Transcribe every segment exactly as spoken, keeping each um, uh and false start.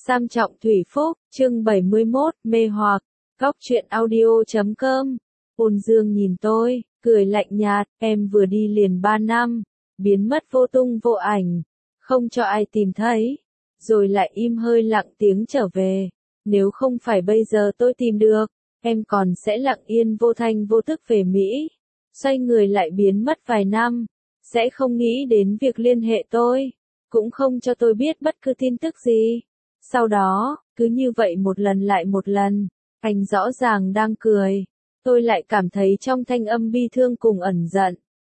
Sam Trọng Thủy Phúc, chương bảy mươi mốt, mê hoặc, góc truyện audio chấm com. Ôn Dương nhìn tôi, cười lạnh nhạt, em vừa đi liền ba năm, biến mất vô tung vô ảnh, không cho ai tìm thấy, rồi lại im hơi lặng tiếng trở về. Nếu không phải bây giờ tôi tìm được, em còn sẽ lặng yên vô thanh vô tức về Mỹ, xoay người lại biến mất vài năm, sẽ không nghĩ đến việc liên hệ tôi, cũng không cho tôi biết bất cứ tin tức gì. Sau đó, cứ như vậy một lần lại một lần, anh rõ ràng đang cười, tôi lại cảm thấy trong thanh âm bi thương cùng ẩn giận.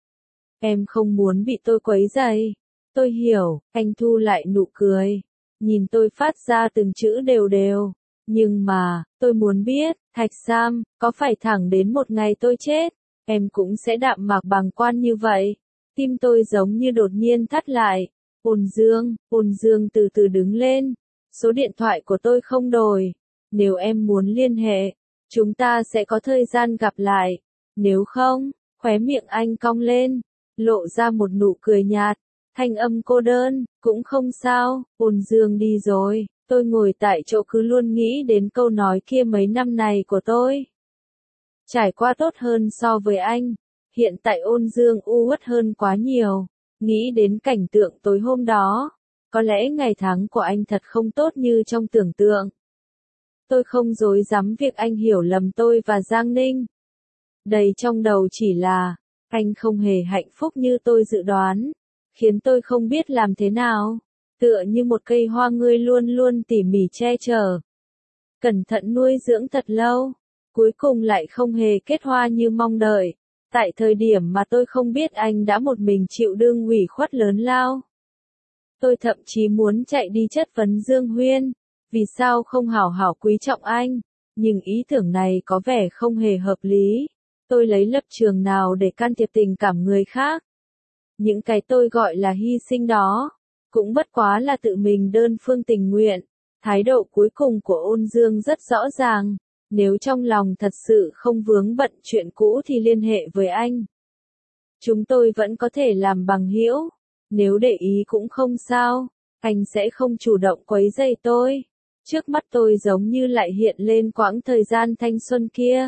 Em không muốn bị tôi quấy rầy. Tôi hiểu, anh thu lại nụ cười, nhìn tôi phát ra từng chữ đều đều. Nhưng mà, tôi muốn biết, Thạch Sam, có phải thẳng đến một ngày tôi chết, em cũng sẽ đạm mạc bàng quan như vậy? Tim tôi giống như đột nhiên thắt lại. Ôn Dương, Ôn Dương từ từ đứng lên. Số điện thoại của tôi không đổi. Nếu em muốn liên hệ, chúng ta sẽ có thời gian gặp lại. Nếu không, khóe miệng anh cong lên, lộ ra một nụ cười nhạt, thanh âm cô đơn, cũng không sao, Ôn Dương đi rồi. Tôi ngồi tại chỗ cứ luôn nghĩ đến câu nói kia mấy năm này của tôi. Trải qua tốt hơn so với anh, hiện tại Ôn Dương u uất hơn quá nhiều, nghĩ đến cảnh tượng tối hôm đó. Có lẽ ngày tháng của anh thật không tốt như trong tưởng tượng. Tôi không dối dám việc anh hiểu lầm tôi và Giang Ninh. Đầy trong đầu chỉ là, anh không hề hạnh phúc như tôi dự đoán, khiến tôi không biết làm thế nào, tựa như một cây hoa ngươi luôn luôn tỉ mỉ che chở, cẩn thận nuôi dưỡng thật lâu, cuối cùng lại không hề kết hoa như mong đợi. Tại thời điểm mà tôi không biết anh đã một mình chịu đương ủy khuất lớn lao. Tôi thậm chí muốn chạy đi chất vấn Dương Huyên, vì sao không hảo hảo quý trọng anh, nhưng ý tưởng này có vẻ không hề hợp lý. Tôi lấy lập trường nào để can thiệp tình cảm người khác? Những cái tôi gọi là hy sinh đó, cũng bất quá là tự mình đơn phương tình nguyện. Thái độ cuối cùng của Ôn Dương rất rõ ràng, nếu trong lòng thật sự không vướng bận chuyện cũ thì liên hệ với anh. Chúng tôi vẫn có thể làm bằng hữu. Nếu để ý cũng không sao, anh sẽ không chủ động quấy rầy tôi. Trước mắt tôi giống như lại hiện lên quãng thời gian thanh xuân kia.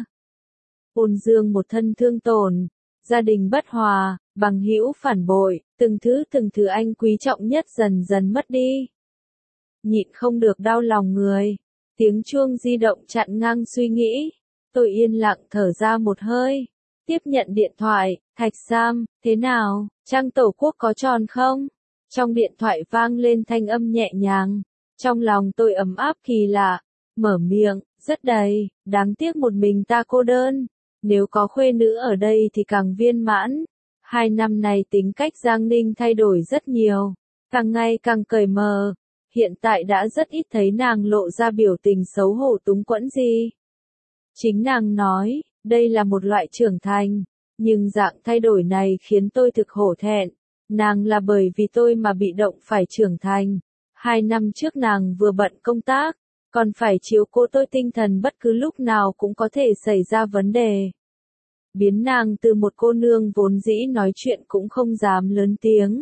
Ôn Dương một thân thương tổn, gia đình bất hòa, bằng hữu phản bội, từng thứ từng thứ anh quý trọng nhất dần dần mất đi. Nhịn không được đau lòng người, tiếng chuông di động chặn ngang suy nghĩ. Tôi yên lặng thở ra một hơi, tiếp nhận điện thoại. Thạch Sam, thế nào, trang tổ quốc có tròn không? Trong điện thoại vang lên thanh âm nhẹ nhàng, trong lòng tôi ấm áp kỳ lạ, mở miệng, rất đầy, đáng tiếc một mình ta cô đơn, nếu có khuê nữ ở đây thì càng viên mãn. Hai năm này tính cách Giang Ninh thay đổi rất nhiều, càng ngày càng cởi mở, hiện tại đã rất ít thấy nàng lộ ra biểu tình xấu hổ túng quẫn gì. Chính nàng nói, đây là một loại trưởng thành. Nhưng dạng thay đổi này khiến tôi thực hổ thẹn. Nàng là bởi vì tôi mà bị động phải trưởng thành. Hai năm trước nàng vừa bận công tác, còn phải chiếu cố tôi tinh thần bất cứ lúc nào cũng có thể xảy ra vấn đề. Biến nàng từ một cô nương vốn dĩ nói chuyện cũng không dám lớn tiếng.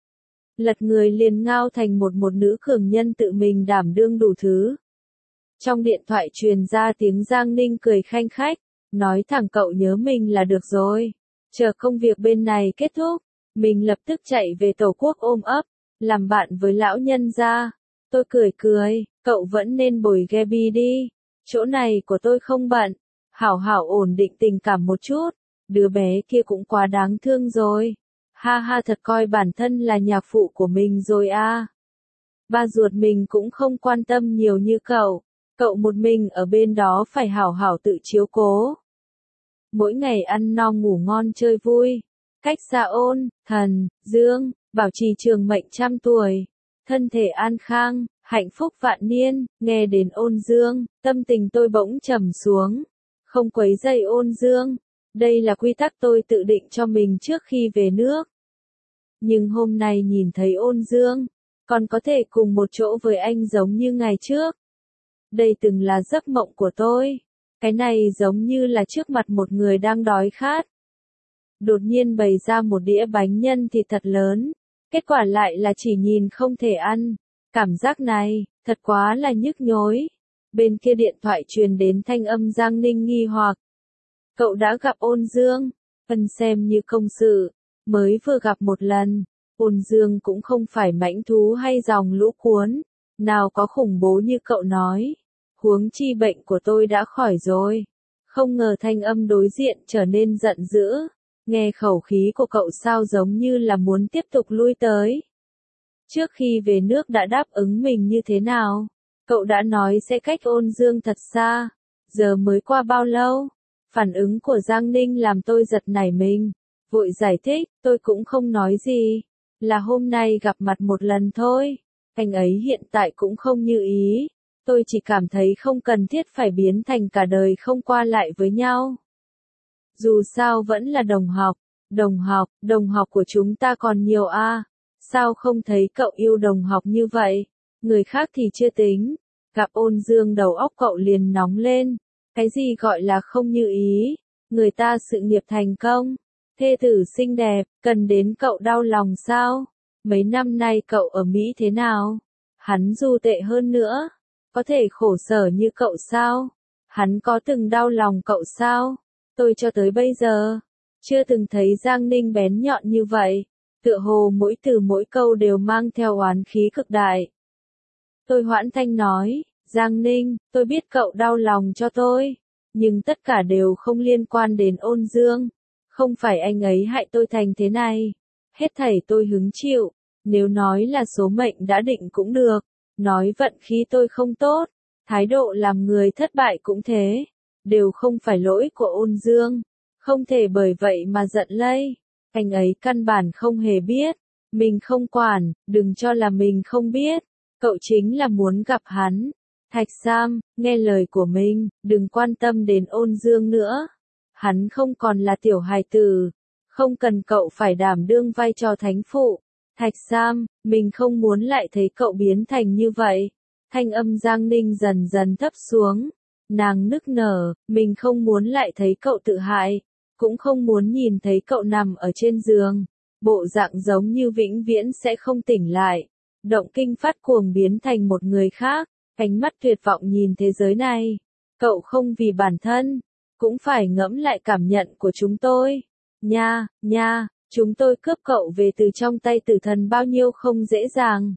Lật người liền ngao thành một một nữ cường nhân tự mình đảm đương đủ thứ. Trong điện thoại truyền ra tiếng Giang Ninh cười khanh khách. Nói thẳng cậu nhớ mình là được rồi. Chờ công việc bên này kết thúc, mình lập tức chạy về tổ quốc ôm ấp, làm bạn với lão nhân gia. Tôi cười cười, cậu vẫn nên bồi Gaby đi. Chỗ này của tôi không bận. Hảo hảo ổn định tình cảm một chút. Đứa bé kia cũng quá đáng thương rồi. Ha ha, thật coi bản thân là nhạc phụ của mình rồi à. Ba ruột mình cũng không quan tâm nhiều như cậu. Cậu một mình ở bên đó phải hảo hảo tự chiếu cố. Mỗi ngày ăn no ngủ ngon chơi vui. Cách xa Ôn, Thần, Dương, bảo trì trường mệnh trăm tuổi. Thân thể an khang, hạnh phúc vạn niên. Nghe đến Ôn Dương, tâm tình tôi bỗng trầm xuống. Không quấy rầy Ôn Dương. Đây là quy tắc tôi tự định cho mình trước khi về nước. Nhưng hôm nay nhìn thấy Ôn Dương, còn có thể cùng một chỗ với anh giống như ngày trước. Đây từng là giấc mộng của tôi. Cái này giống như là trước mặt một người đang đói khát. Đột nhiên bày ra một đĩa bánh nhân thịt thật lớn. Kết quả lại là chỉ nhìn không thể ăn. Cảm giác này, thật quá là nhức nhối. Bên kia điện thoại truyền đến thanh âm Giang Ninh nghi hoặc. Cậu đã gặp Ôn Dương, phân xem như công sự, mới vừa gặp một lần. Ôn Dương cũng không phải mãnh thú hay dòng lũ cuốn, nào có khủng bố như cậu nói. Huống chi bệnh của tôi đã khỏi rồi. Không ngờ thanh âm đối diện trở nên giận dữ. Nghe khẩu khí của cậu sao giống như là muốn tiếp tục lui tới. Trước khi về nước đã đáp ứng mình như thế nào? Cậu đã nói sẽ cách Ôn Dương thật xa. Giờ mới qua bao lâu? Phản ứng của Giang Ninh làm tôi giật nảy mình. Vội giải thích, tôi cũng không nói gì. Là hôm nay gặp mặt một lần thôi. Anh ấy hiện tại cũng không như ý. Tôi chỉ cảm thấy không cần thiết phải biến thành cả đời không qua lại với nhau. Dù sao vẫn là đồng học. Đồng học, đồng học của chúng ta còn nhiều a. À. Sao không thấy cậu yêu đồng học như vậy? Người khác thì chưa tính. Gặp Ôn Dương đầu óc cậu liền nóng lên. Cái gì gọi là không như ý? Người ta sự nghiệp thành công. Thê tử xinh đẹp, cần đến cậu đau lòng sao? Mấy năm nay cậu ở Mỹ thế nào? Hắn dù tệ hơn nữa. Có thể khổ sở như cậu sao? Hắn có từng đau lòng cậu sao? Tôi cho tới bây giờ, chưa từng thấy Giang Ninh bén nhọn như vậy. Tựa hồ mỗi từ mỗi câu đều mang theo oán khí cực đại. Tôi hoãn thanh nói, Giang Ninh, tôi biết cậu đau lòng cho tôi. Nhưng tất cả đều không liên quan đến Ôn Dương. Không phải anh ấy hại tôi thành thế này. Hết thảy tôi hứng chịu. Nếu nói là số mệnh đã định cũng được. Nói vận khí tôi không tốt. Thái độ làm người thất bại cũng thế. Đều không phải lỗi của Ôn Dương. Không thể bởi vậy mà giận lây. Anh ấy căn bản không hề biết. Mình không quản, đừng cho là mình không biết. Cậu chính là muốn gặp hắn. Thạch Sam, nghe lời của mình, đừng quan tâm đến Ôn Dương nữa. Hắn không còn là tiểu hài tử. Không cần cậu phải đảm đương vai trò thánh phụ. Thạch Sam, mình không muốn lại thấy cậu biến thành như vậy. Thanh âm Giang Ninh dần dần thấp xuống. Nàng nức nở, mình không muốn lại thấy cậu tự hại. Cũng không muốn nhìn thấy cậu nằm ở trên giường. Bộ dạng giống như vĩnh viễn sẽ không tỉnh lại. Động kinh phát cuồng biến thành một người khác. Ánh mắt tuyệt vọng nhìn thế giới này. Cậu không vì bản thân. Cũng phải ngẫm lại cảm nhận của chúng tôi. Nha, nha, chúng tôi cướp cậu về từ trong tay tử thần bao nhiêu không dễ dàng.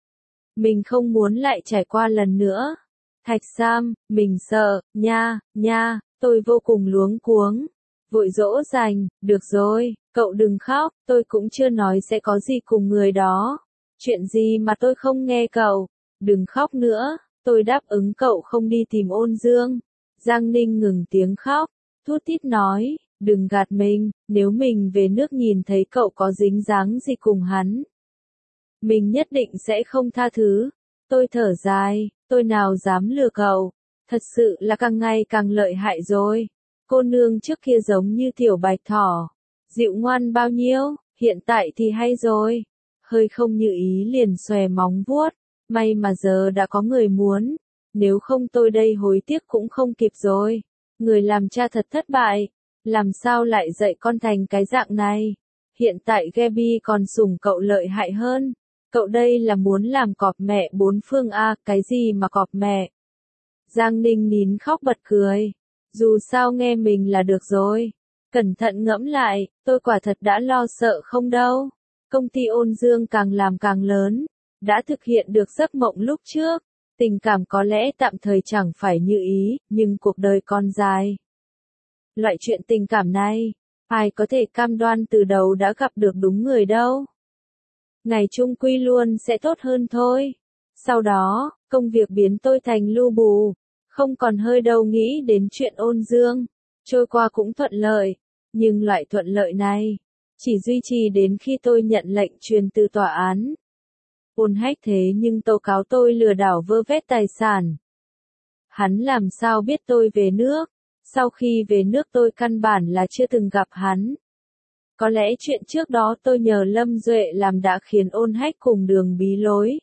Mình không muốn lại trải qua lần nữa. Thạch Sam, mình sợ, nha, nha, tôi vô cùng luống cuống. Vội dỗ dành, được rồi, cậu đừng khóc, tôi cũng chưa nói sẽ có gì cùng người đó. Chuyện gì mà tôi không nghe cậu, đừng khóc nữa, tôi đáp ứng cậu không đi tìm Ôn Dương. Giang Ninh ngừng tiếng khóc, thút thít nói, đừng gạt mình, nếu mình về nước nhìn thấy cậu có dính dáng gì cùng hắn. Mình nhất định sẽ không tha thứ. Tôi thở dài, tôi nào dám lừa cậu, thật sự là càng ngày càng lợi hại rồi. Cô nương trước kia giống như tiểu bạch thỏ, dịu ngoan bao nhiêu, hiện tại thì hay rồi. Hơi không như ý liền xòe móng vuốt, may mà giờ đã có người muốn, nếu không tôi đây hối tiếc cũng không kịp rồi. Người làm cha thật thất bại, làm sao lại dạy con thành cái dạng này. Hiện tại Gaby còn sủng cậu lợi hại hơn. Cậu đây là muốn làm cọp mẹ bốn phương a, à, cái gì mà cọp mẹ. Giang Ninh nín khóc bật cười. Dù sao nghe mình là được rồi. Cẩn thận ngẫm lại, tôi quả thật đã lo sợ không đâu. Công ty Ôn Dương càng làm càng lớn. Đã thực hiện được giấc mộng lúc trước. Tình cảm có lẽ tạm thời chẳng phải như ý, nhưng cuộc đời còn dài. Loại chuyện tình cảm này, ai có thể cam đoan từ đầu đã gặp được đúng người đâu. Ngày chung quy luôn sẽ tốt hơn thôi. Sau đó, công việc biến tôi thành lu bù. Không còn hơi đâu nghĩ đến chuyện Ôn Dương. Trôi qua cũng thuận lợi. Nhưng loại thuận lợi này, chỉ duy trì đến khi tôi nhận lệnh truyền từ tòa án. Ôn Hách thế nhưng tố cáo tôi lừa đảo vơ vét tài sản. Hắn làm sao biết tôi về nước? Sau khi về nước tôi căn bản là chưa từng gặp hắn. Có lẽ chuyện trước đó tôi nhờ Lâm Duệ làm đã khiến Ôn Hách cùng đường bí lối.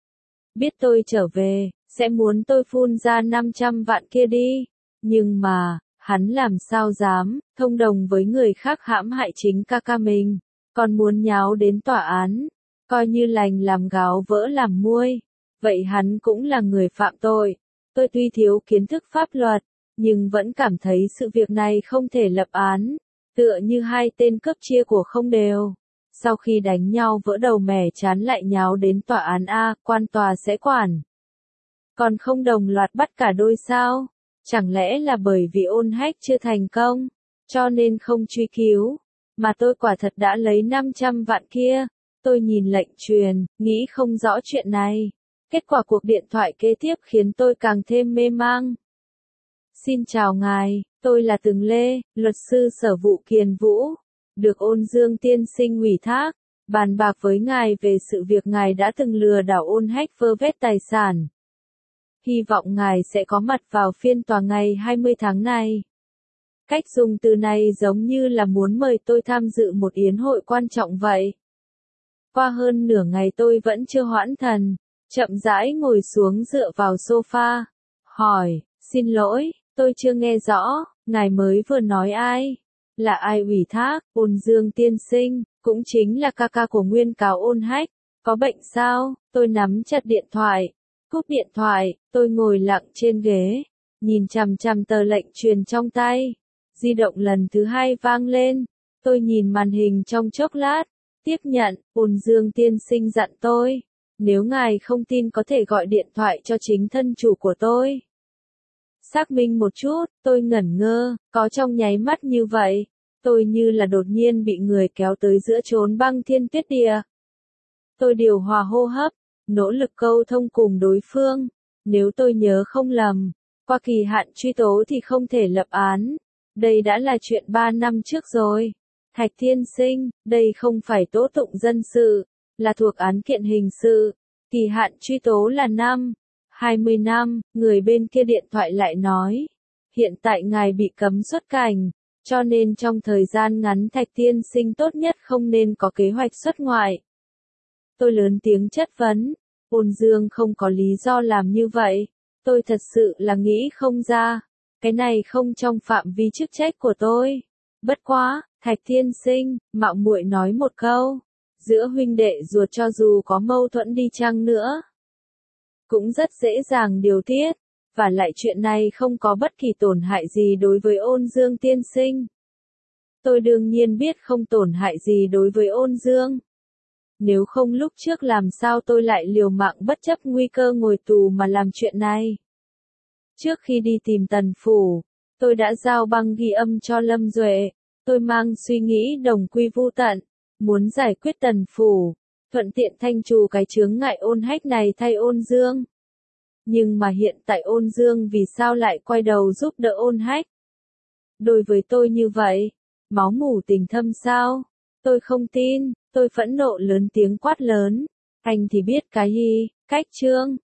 Biết tôi trở về, sẽ muốn tôi phun ra năm trăm vạn kia đi. Nhưng mà, hắn làm sao dám, thông đồng với người khác hãm hại chính ca ca mình. Còn muốn nháo đến tòa án. Coi như lành làm gáo vỡ làm muôi. vậy hắn cũng là người phạm tội. Tôi tuy thiếu kiến thức pháp luật, nhưng vẫn cảm thấy sự việc này không thể lập án, tựa như hai tên cướp chia của không đều. Sau khi đánh nhau vỡ đầu mẻ chán lại nháo đến tòa án A, quan tòa sẽ quản. Còn không đồng loạt bắt cả đôi sao? Chẳng lẽ là bởi vì ôn hách chưa thành công, cho nên không truy cứu, mà tôi quả thật đã lấy năm trăm vạn kia. Tôi nhìn lệnh truyền, nghĩ không rõ chuyện này. Kết quả cuộc điện thoại kế tiếp khiến tôi càng thêm mê mang. Xin chào ngài, tôi là Từng Lê, luật sư Sở vụ Kiền Vũ, được Ôn Dương tiên sinh ủy thác, bàn bạc với ngài về sự việc ngài đã từng lừa đảo ôn hách vơ vét tài sản. Hy vọng ngài sẽ có mặt vào phiên tòa ngày hai mươi tháng này. Cách dùng từ này giống như là muốn mời tôi tham dự một yến hội quan trọng vậy. Qua hơn nửa ngày tôi vẫn chưa hoãn thần, chậm rãi ngồi xuống dựa vào sofa, hỏi, xin lỗi, tôi chưa nghe rõ, ngài mới vừa nói ai? Là ai ủy thác? Ôn Dương tiên sinh, cũng chính là ca ca của nguyên cáo ôn hách, có bệnh sao? Tôi nắm chặt điện thoại, cúp điện thoại, tôi ngồi lặng trên ghế, nhìn chằm chằm tờ lệnh truyền trong tay. Di động lần thứ hai vang lên, tôi nhìn màn hình trong chốc lát, tiếp nhận. Ôn Dương tiên sinh dặn tôi, nếu ngài không tin có thể gọi điện thoại cho chính thân chủ của tôi. Xác minh một chút, tôi ngẩn ngơ, có trong nháy mắt như vậy, tôi như là đột nhiên bị người kéo tới giữa chốn băng thiên tuyết địa. Tôi điều hòa hô hấp, nỗ lực câu thông cùng đối phương. Nếu tôi nhớ không lầm, qua kỳ hạn truy tố thì không thể lập án. Đây đã là chuyện ba năm trước rồi. Thạch tiên sinh, đây không phải tố tụng dân sự, là thuộc án kiện hình sự. Kỳ hạn truy tố là năm, hai mươi năm, người bên kia điện thoại lại nói. Hiện tại ngài bị cấm xuất cảnh, cho nên trong thời gian ngắn Thạch tiên sinh tốt nhất không nên có kế hoạch xuất ngoại. Tôi lớn tiếng chất vấn, Ôn Dương không có lý do làm như vậy. Tôi thật sự là nghĩ không ra. Cái này không trong phạm vi chức trách của tôi. Bất quá, Thạch tiên sinh, mạo muội nói một câu. Giữa huynh đệ ruột cho dù có mâu thuẫn đi chăng nữa, cũng rất dễ dàng điều tiết. Và lại chuyện này không có bất kỳ tổn hại gì đối với Ôn Dương tiên sinh. Tôi đương nhiên biết không tổn hại gì đối với Ôn Dương. Nếu không lúc trước làm sao tôi lại liều mạng bất chấp nguy cơ ngồi tù mà làm chuyện này. Trước khi đi tìm Tần Phủ, tôi đã giao băng ghi âm cho Lâm Duệ. Tôi mang suy nghĩ đồng quy vu tận, muốn giải quyết Tần Phủ, thuận tiện thanh trù cái chướng ngại ôn hách này thay Ôn Dương. Nhưng mà hiện tại Ôn Dương vì sao lại quay đầu giúp đỡ ôn hách? Đối với tôi như vậy, máu mủ tình thâm sao? Tôi không tin, tôi phẫn nộ lớn tiếng quát lớn. Anh thì biết cái gì, cách trương,